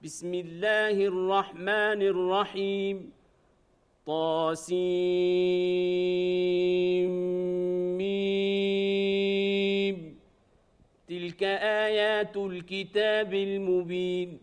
بسم الله الرحمن الرحيم طاسيم. تلك آيات الكتاب المبين.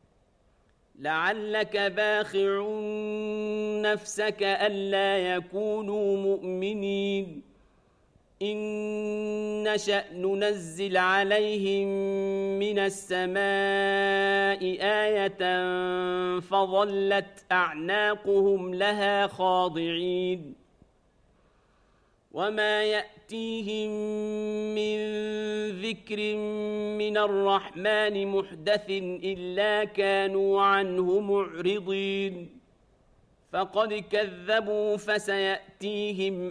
لعلك باخع نفسك ألا يكونوا مؤمنين إن نشأ ننزل عليهم من السماء آية فظلت أعناقهم لها خاضعين وما يأتيهم من ذكر من الرحمن محدث إلا كانوا عنه معرضين فقد كذبوا فسيأتيهم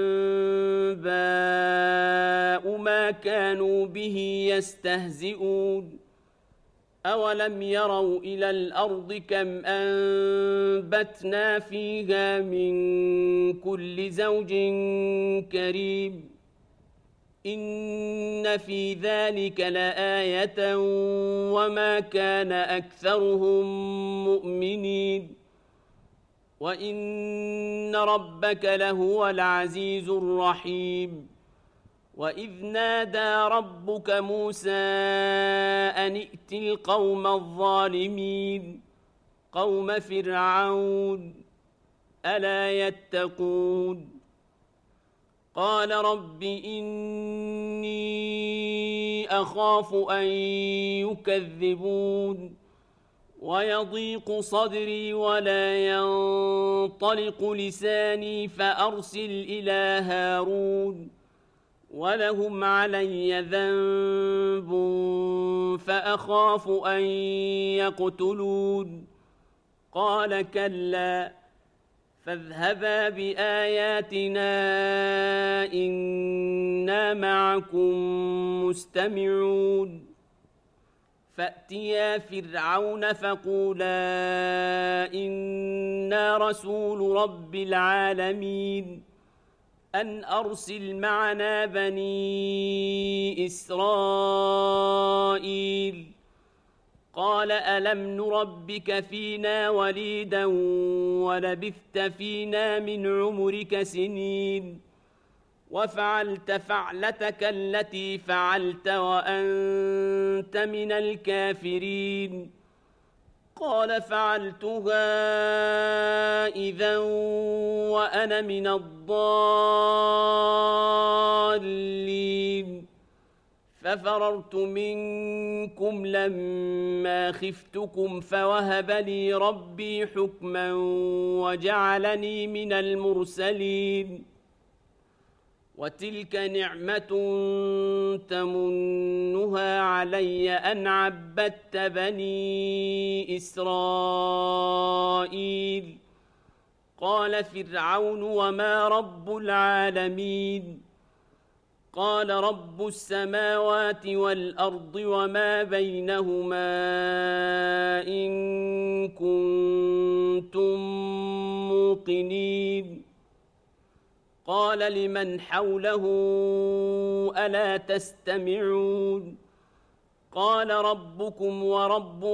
أنباء ما كانوا به يستهزئون أولم يروا إلى الأرض كم أنبتنا فيها من كل زوج كريم إن في ذلك لآية وما كان أكثرهم مؤمنين وإن ربك لهو العزيز الرحيم وإذ نادى ربك موسى أن ائت القوم الظالمين قوم فرعون ألا يتقون قال رب إني أخاف أن يكذبون ويضيق صدري ولا ينطلق لساني فأرسل إلى هارون ولهم علي ذنب فأخاف أن يقتلون قال كلا فاذهبا بآياتنا إنا معكم مستمعون فأتيا فرعون فقولا إنا رسول رب العالمين أن أرسل معنا بني إسرائيل قال ألم نربك فينا وليدا ولبثت فينا من عمرك سنين وفعلت فعلتك التي فعلت وأنت من الكافرين قال فعلتها إذا وأنا من الضالين ففررت منكم لما خفتكم فوهب لي ربي حكما وجعلني من المرسلين وتلك نعمة تمنها علي أن عبدت بني إسرائيل قال فرعون وما رب العالمين قال رب السماوات والأرض وما بينهما إن كنتم موقنين قال لمن حوله ألا تستمعون قال ربكم ورب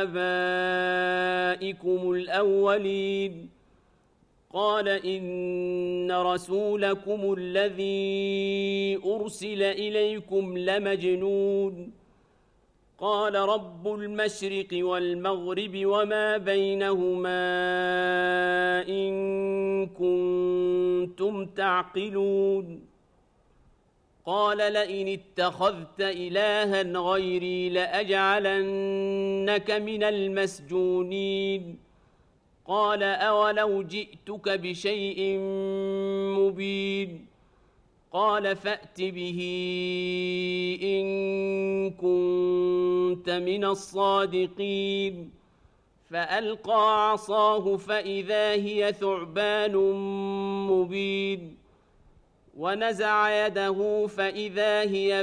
آبائكم الأولين قال إن رسولكم الذي أرسل إليكم لمجنون قال رب المشرق والمغرب وما بينهما إن كنتم تعقلون قال لئن اتخذت إلها غيري لأجعلنك من المسجونين قال أولو جئتك بشيء مبين قال فأت به إن كنت من الصادقين فألقى عصاه فإذا هي ثعبان مبين ونزع يده فإذا هي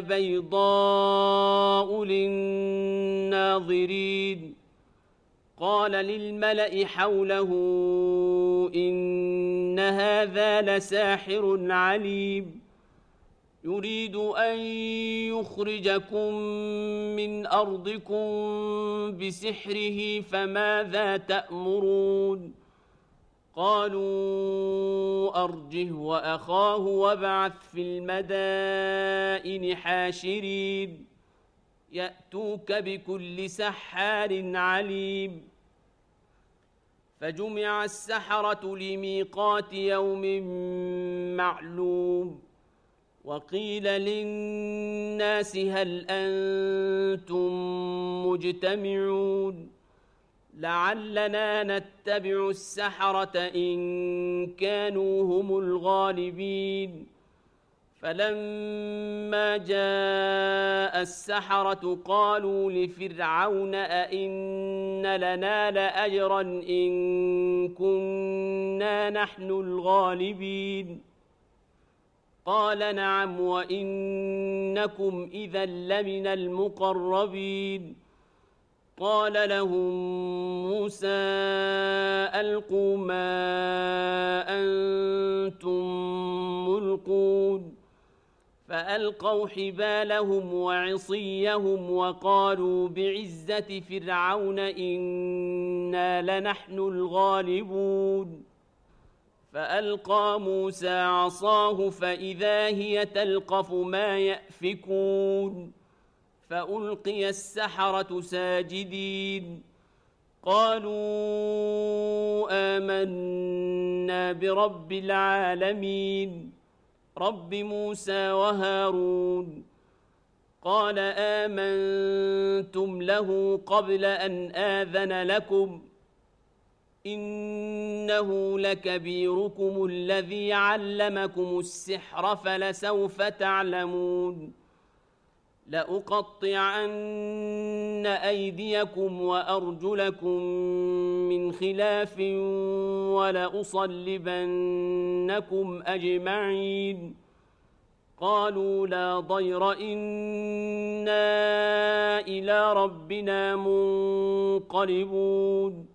بيضاء للناظرين قال للملأ حوله إن هذا لساحر عليم يريد أن يخرجكم من أرضكم بسحره فماذا تأمرون قالوا أرجه وأخاه وابعث في المدائن حاشرين يأتوك بكل سحار عليم فجمع السحرة لميقات يوم معلوم وقيل للناس هل أنتم مجتمعون لعلنا نتبع السحرة إن كانوا هم الغالبين فلما جاء السحرة قالوا لفرعون أئن لنا لأجرا إن كنا نحن الغالبين قال نعم وإنكم إذا لمن المقربين قال لهم موسى ألقوا ما أنتم ملقون فألقوا حبالهم وعصيهم وقالوا بعزة فرعون إنا لنحن الغالبون فألقى موسى عصاه فإذا هي تلقف ما يأفكون فألقي السحرة ساجدين قالوا آمنا برب العالمين رب موسى وهارون قال آمنتم له قبل أن آذن لكم إنه لكبيركم الذي علمكم السحر فلسوف تعلمون لأقطعن أيديكم وأرجلكم من خلاف ولأصلبنكم أجمعين قالوا لا ضير إنا إلى ربنا منقلبون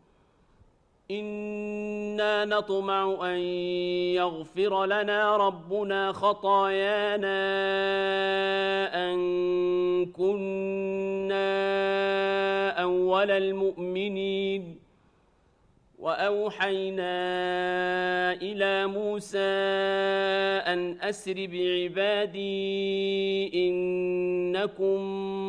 إنا نطمع أن يغفر لنا ربنا خطايانا أن كنا أول المؤمنين وأوحينا إلى موسى أن أسر بعبادي إنكم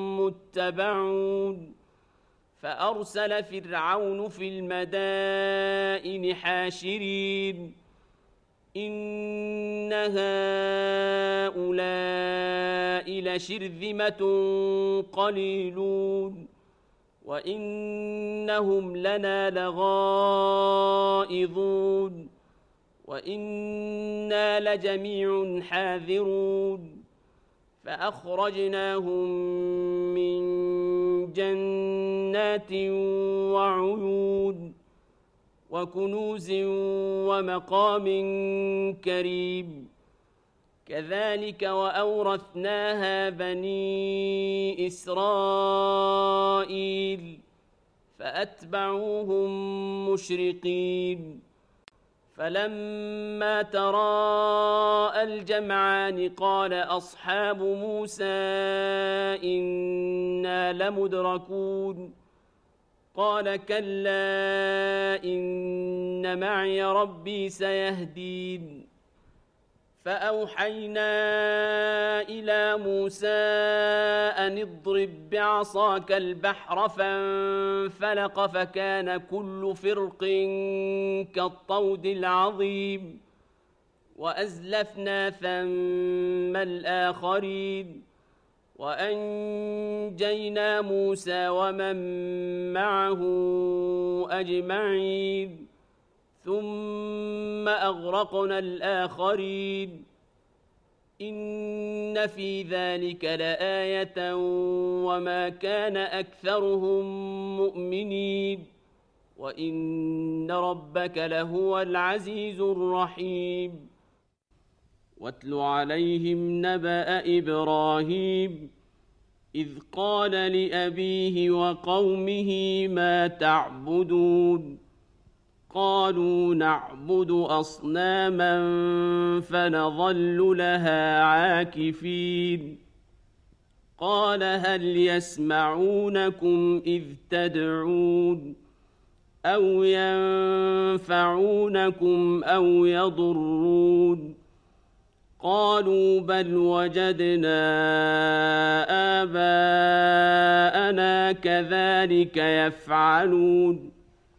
متبعون فأرسل فرعون في المدائن حاشرين إن هؤلاء لشرذمة قليلون وإنهم لنا لغائظون وإنا لجميع حاذرون فأخرجناهم من جنات وعيون وكنوز ومقام كريم كذلك وأورثناها بني إسرائيل فأتبعوهم مشرقين فلما تراءى الجمعان قال أصحاب موسى إنا لمدركون قال كلا إن معي ربي سيهدين فأوحينا إلى موسى أن اضرب بعصاك البحر فانفلق فكان كل فرق كالطود العظيم وأزلفنا ثم الآخرين وأنجينا موسى ومن معه أجمعين ثم أغرقنا الآخرين إن في ذلك لآية وما كان أكثرهم مؤمنين وإن ربك لهو العزيز الرحيم واتل عليهم نبأ إبراهيم إذ قال لأبيه وقومه ما تعبدون قالوا نعبد أصناما فنظل لها عاكفين قال هل يسمعونكم إذ تدعون أو ينفعونكم أو يضرون قالوا بل وجدنا آباءنا كذلك يفعلون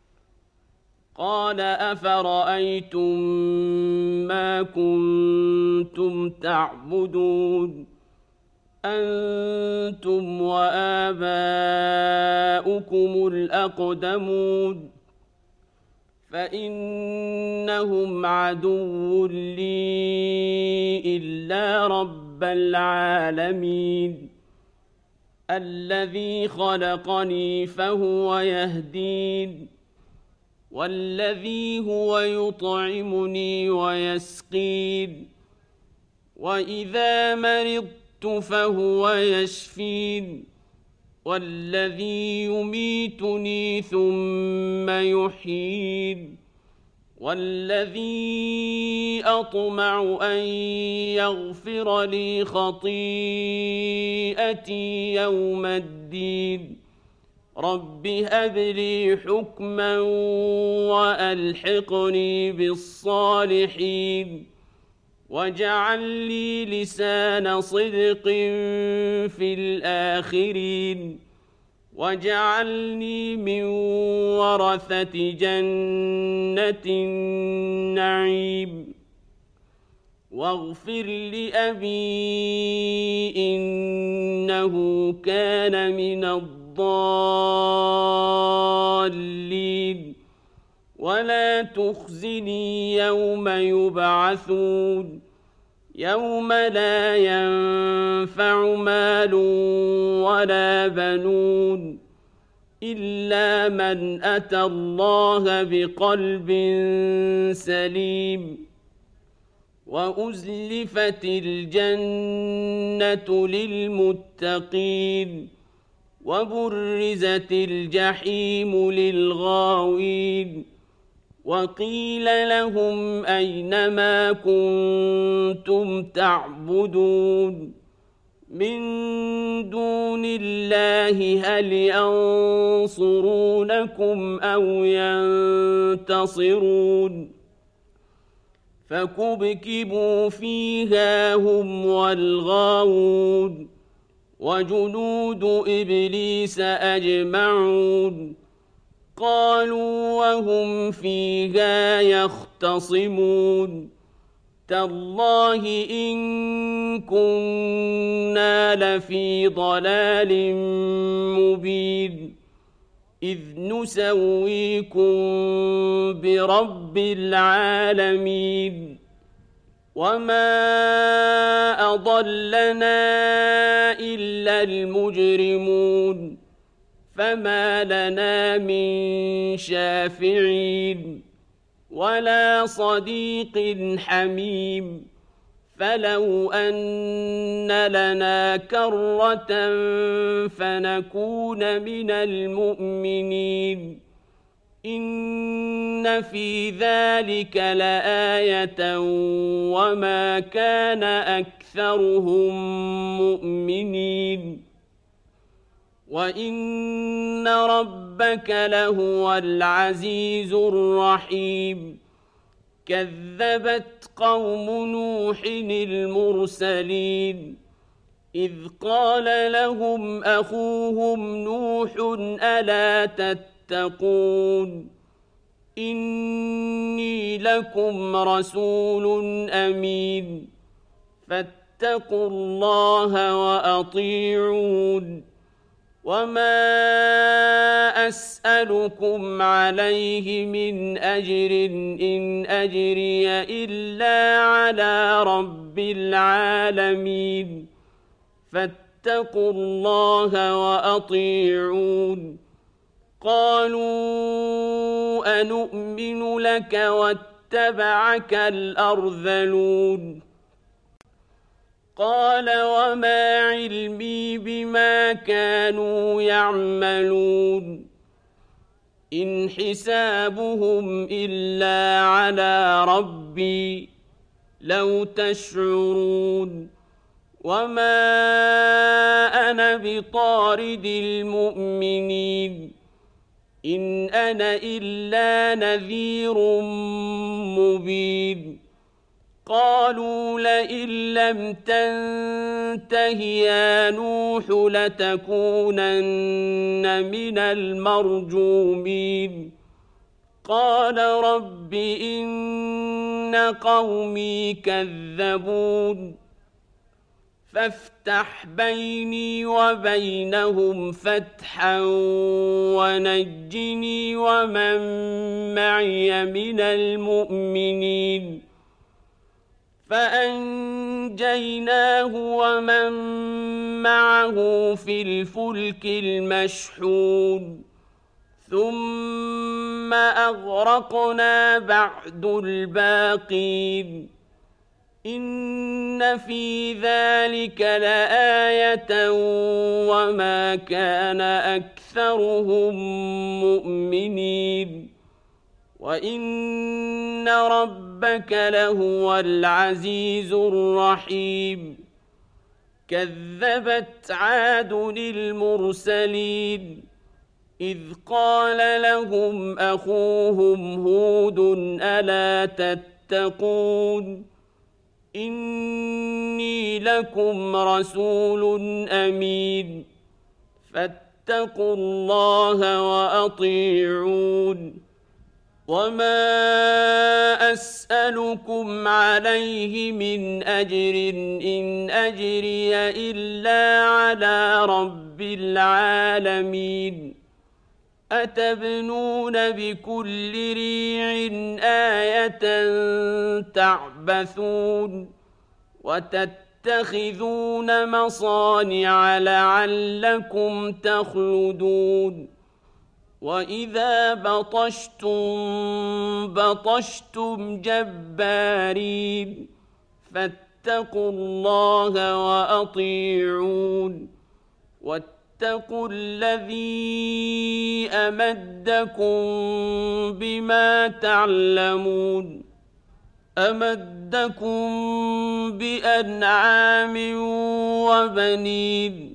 قال أفرأيتم ما كنتم تعبدون أنتم وآباؤكم الأقدمون فإنهم عدو لي إلا رب العالمين الذي خلقني فهو يهدين والذي هو يطعمني ويسقين وإذا مرضت فهو يشفين والذي يميتني ثم يحيين والذي أطمع أن يغفر لي خطيئتي يوم الدين رب هب لي حكما وألحقني بالصالحين واجعل لي لسان صدق في الآخرين واجعلني من ورثة جنة النعيم واغفر لأبي إنه كان من الضالين ولا تخزني يوم يبعثون يوم لا ينفع مال ولا بنون إلا من أتى الله بقلب سليم وأزلفت الجنة للمتقين وبرزت الجحيم للغاوين وقيل لهم أين ما كنتم تعبدون من دون الله هل ينصرونكم أو ينتصرون فكبكبوا فيها هم والغاوون وجنود إبليس أجمعون قالوا وهم فيها يختصمون تالله إن كنا لفي ضلال مبين إذ نسويكم برب العالمين وما أضلنا إلا المجرمون فما لنا من شافعين ولا صديق حميم فلو أن لنا كرة فنكون من المؤمنين إن في ذلك لآية وما كان أكثرهم مؤمنين وإن ربك لهو العزيز الرحيم كذبت قوم نوح المرسلين إذ قال لهم أخوهم نوح ألا تتقون إني لكم رسول أمين فاتقوا الله وأطيعون وما أسألكم عليه من أجر إن أجري إلا على رب العالمين فاتقوا الله وأطيعون قالوا أنؤمن لك واتبعك الأرذلون قال وما علمي بما كانوا يعملون إن حسابهم إلا على ربي لو تشعرون وما أنا بطارد المؤمنين إن أنا إلا نذير مبين قالوا لئن لم تنته يا نوح لتكونن من المرجومين قال رب إن قومي كذبون فافتح بيني وبينهم فتحا ونجني ومن معي من المؤمنين فأنجيناه ومن معه في الفلك المشحون ثم أغرقنا بعد الباقين إن في ذلك لآية وما كان أكثرهم مؤمنين وإن ربك لهو العزيز الرحيم كذبت عاد المرسلين إذ قال لهم أخوهم هود ألا تتقون إني لكم رسول أمين فاتقوا الله وأطيعون وما أسألكم عليه من أجر إن أجري إلا على رب العالمين أتبنون بكل ريع آية تعبثون وتتخذون مصانع لعلكم تخلدون وإذا بطشتم جبارين فاتقوا الله وأطيعون واتقوا الذي أمدكم بما تعلمون أمدكم بأنعام وبنين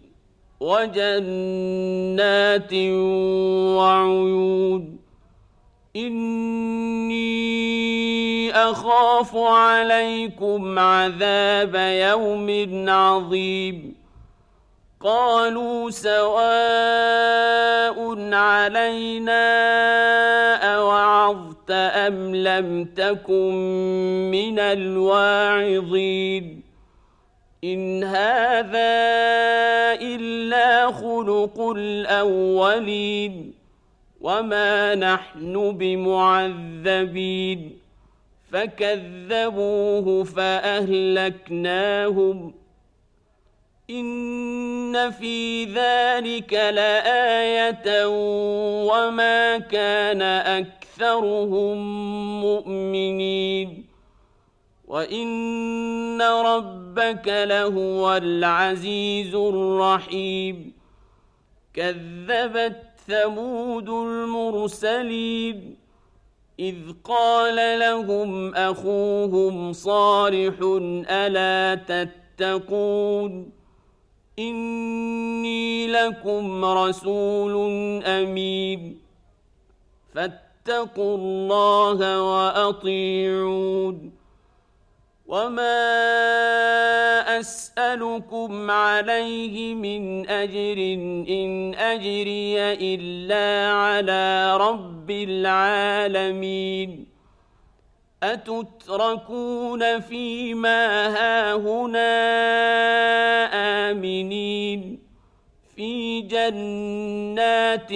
وجنات وعيون إني أخاف عليكم عذاب يوم عظيم قالوا سواء علينا أوعظت أم لم تكن من الواعظين إن هذا إلا خلق الأولين وما نحن بمعذبين فكذبوه فأهلكناهم إن في ذلك لآية وما كان أكثرهم مؤمنين وإن ربك لهو العزيز الرحيم كذبت ثمود المرسلين إذ قال لهم أخوهم صالح ألا تتقون إني لكم رسول أمين فاتقوا الله وأطيعون وما أسألكم عليه من أجر إن أجري إلا على رب العالمين أتتركون فيما هاهنا آمنين في جنات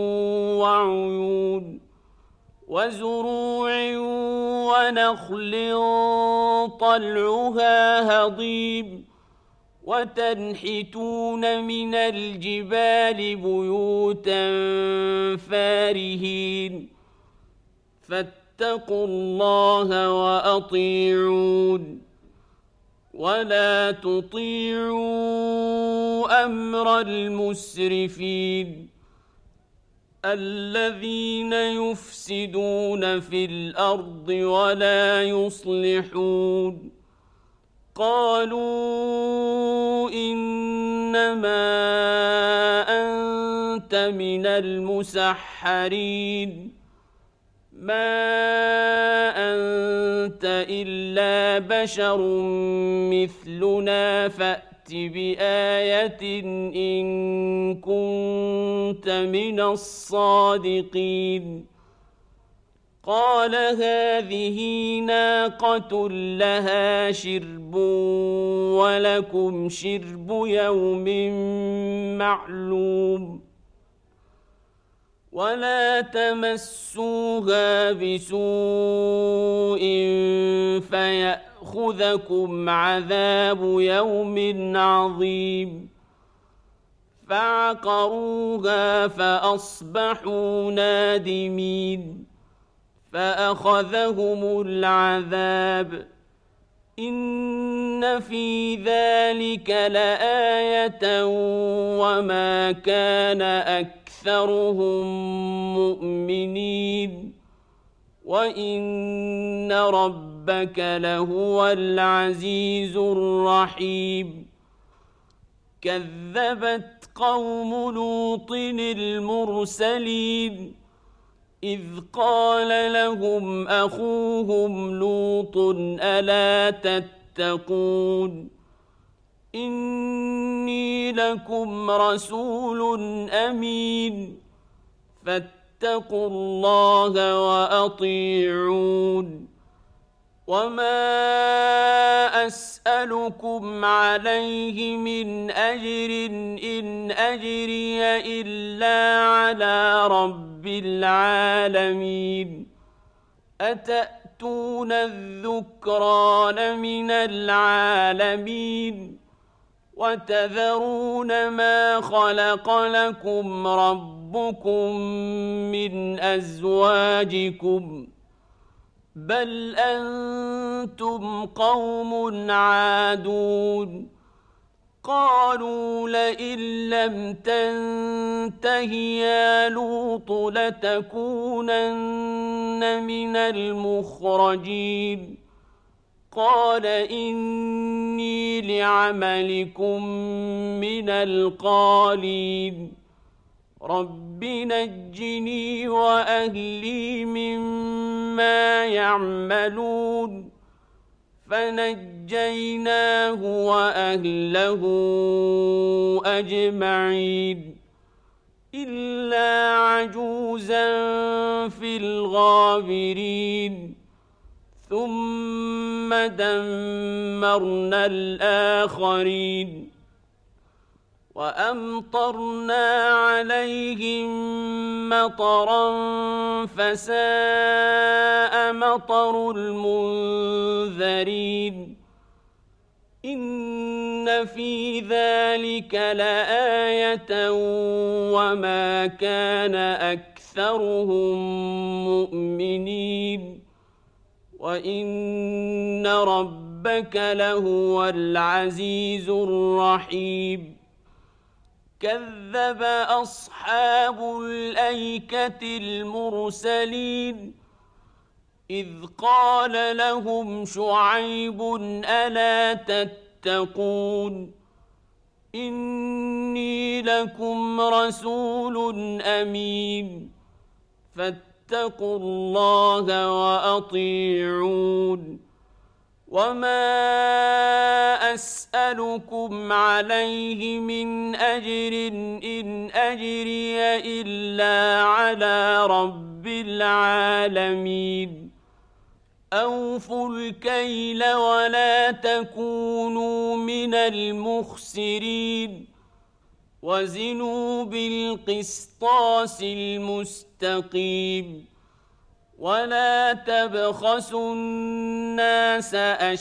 وعيون وزروع ونخل طلعها هضيم وتنحتون من الجبال بيوتا فارهين فاتقوا الله وأطيعون ولا تطيعوا أمر المسرفين الذين يفسدون في الأرض ولا يصلحون قالوا إنما أنت من المسحرين ما أنت إلا بشر مثلنا فأت بآية إن كنت من الصادقين قال هذه ناقة لها شرب ولكم شرب يوم معلوم ولا تمسوها بسوء فيأخذكم عذاب يوم عظيم فعقروها فأصبحوا نادمين فأخذهم العذاب إن في ذلك لآية وما كان أكثرهم مؤمنين وإن ربك لهو العزيز الرحيم كذبت قوم لوط المرسلين إذ قال لهم أخوهم لوط ألا تتقون إني لكم رسول أمين فاتقوا الله وأطيعون وما أسألكم عليه من أجر إن أجري إلا على رب العالمين أتأتون الذكران من العالمين وتذرون ما خلق لكم ربكم من أزواجكم بل أنتم قوم عادون قالوا لئن لم تنته يا لوط لتكونن من المخرجين قال إني لعملكم من القالين رب نجني وأهلي مما يعملون فنجيناه وأهله أجمعين إلا عجوزا في الغابرين ثم دمرنا الآخرين وأمطرنا عليهم مطرا فساء مطر المنذرين إن في ذلك لآية وما كان أكثرهم مؤمنين وإن ربك لهو العزيز الرحيم كذب أصحاب الأيكة المرسلين إذ قال لهم شعيب ألا تتقون إني لكم رسول أمين فاتقوا الله وأطيعون وما أسألكم عليه من أجر إن أجري إلا على رب العالمين أوفوا الكيل ولا تكونوا من المخسرين وزنوا بالقسطاس المستقيم ولا تبخسوا الناس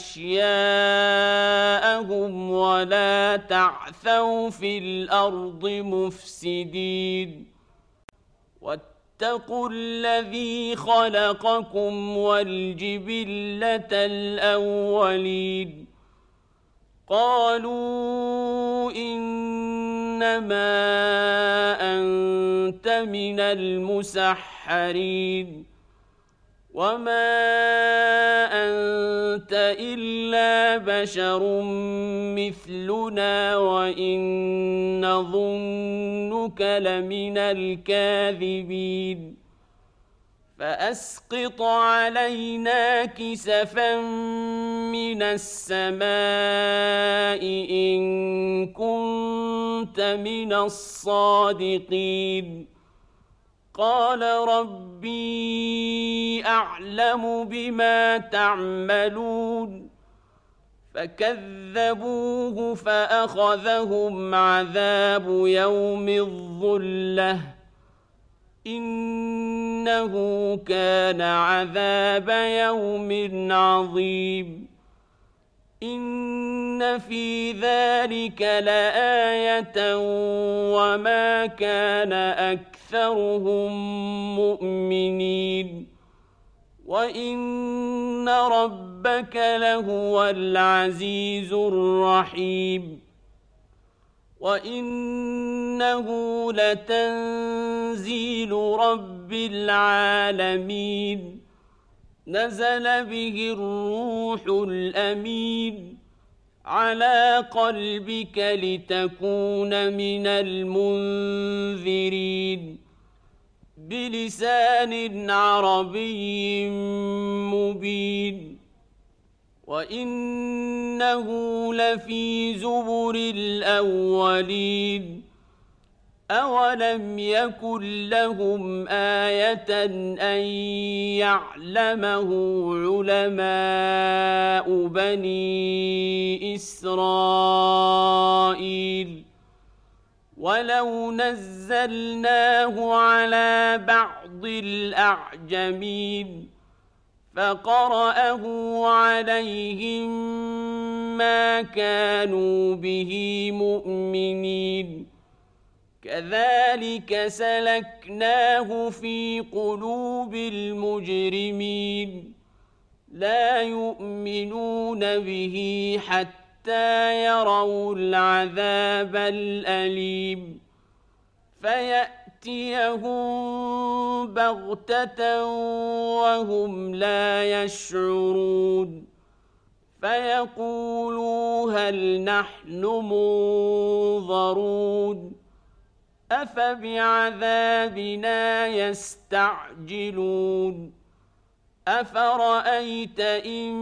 أشياءهم ولا تعثوا في الأرض مفسدين واتقوا الذي خلقكم والجبلة الأولين قالوا إن إنما أنت من المسحرين وما أنت إلا بشر مثلنا وإن نظنك لمن الكاذبين فأسقط علينا كسفا من السماء إن كنت من الصادقين قال ربي أعلم بما تعملون فكذبوه فأخذهم عذاب يوم الظلة إنه كان عذاب يوم عظيم إن في ذلك لآية وما كان أكثرهم مؤمنين وإن ربك لهو العزيز الرحيم وإنه لتنزيل رب العالمين نزل به الروح الأمين على قلبك لتكون من المنذرين بلسان عربي مبين وإنه لفي زبر الأولين أولم يكن لهم آية أن يعلمه علماء بني إسرائيل ولو نزلناه على بعض الأعجمين فقرأه عليهم ما كانوا به مؤمنين كذلك سلكناه في قلوب المجرمين لا يؤمنون به حتى يروا العذاب الأليم فيأتيهم بغتة وهم لا يشعرون فيقولوا هل نحن منظرون أفبعذابنا يستعجلون أفرأيت إن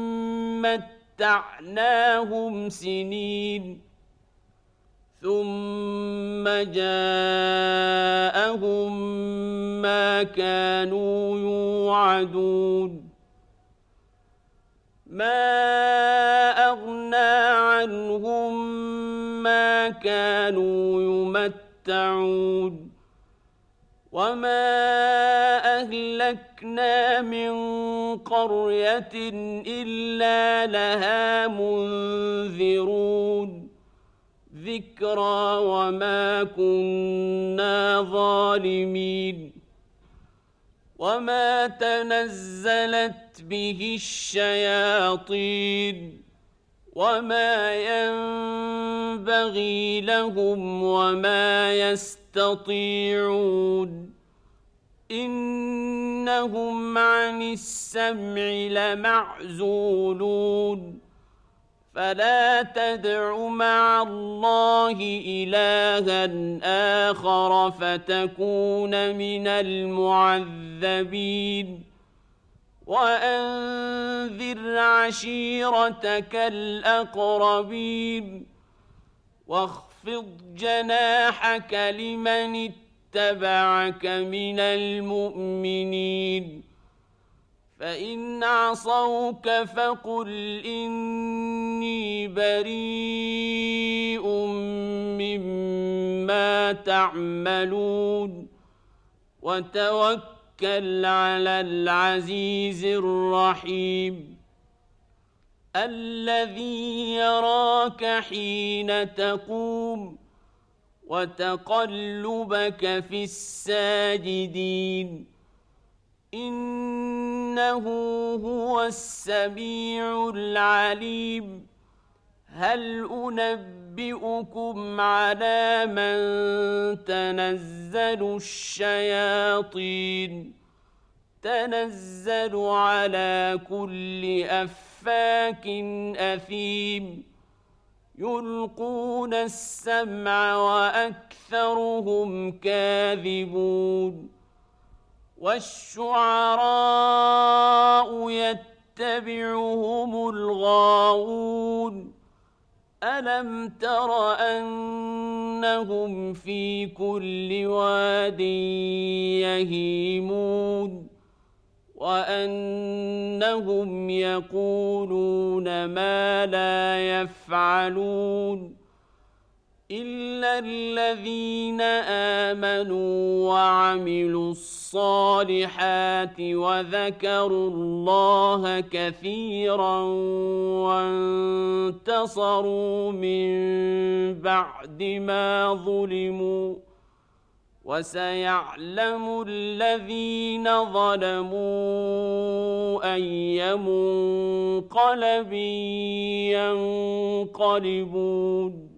متعناهم سنين ثم جاءهم ما كانوا يوعدون ما أغنى عنهم ما كانوا يمتعون وما أهلكنا من قرية إلا لها منذرون ذكرى وما كنا ظالمين وما تنزلت به الشياطين وما ينبغي لهم وما يستطيعون إنهم عن السمع لمعزولون فلا تدع مع الله إلها آخر فتكون من المعذبين وأنذر عشيرتك الأقربين واخفض جناحك لمن اتبعك من المؤمنين فإن عصوك فقل إني بريء مما تعملون وتوكل على العزيز الرحيم الذي يراك حين تقوم وتقلبك في الساجدين إنه هو السميع العليم هل أنبئكم على من تنزل الشياطين تنزل على كل أفاك أثيم يلقون السمع وأكثرهم كاذبون والشعراء يتبعهم الغاوون ألم تر أنهم في كل واد يهيمون وأنهم يقولون ما لا يفعلون إلا الذين آمنوا وعملوا الصالحات وذكروا الله كثيرا وانتصروا من بعد ما ظلموا وسيعلم الذين ظلموا أي منقلب ينقلبون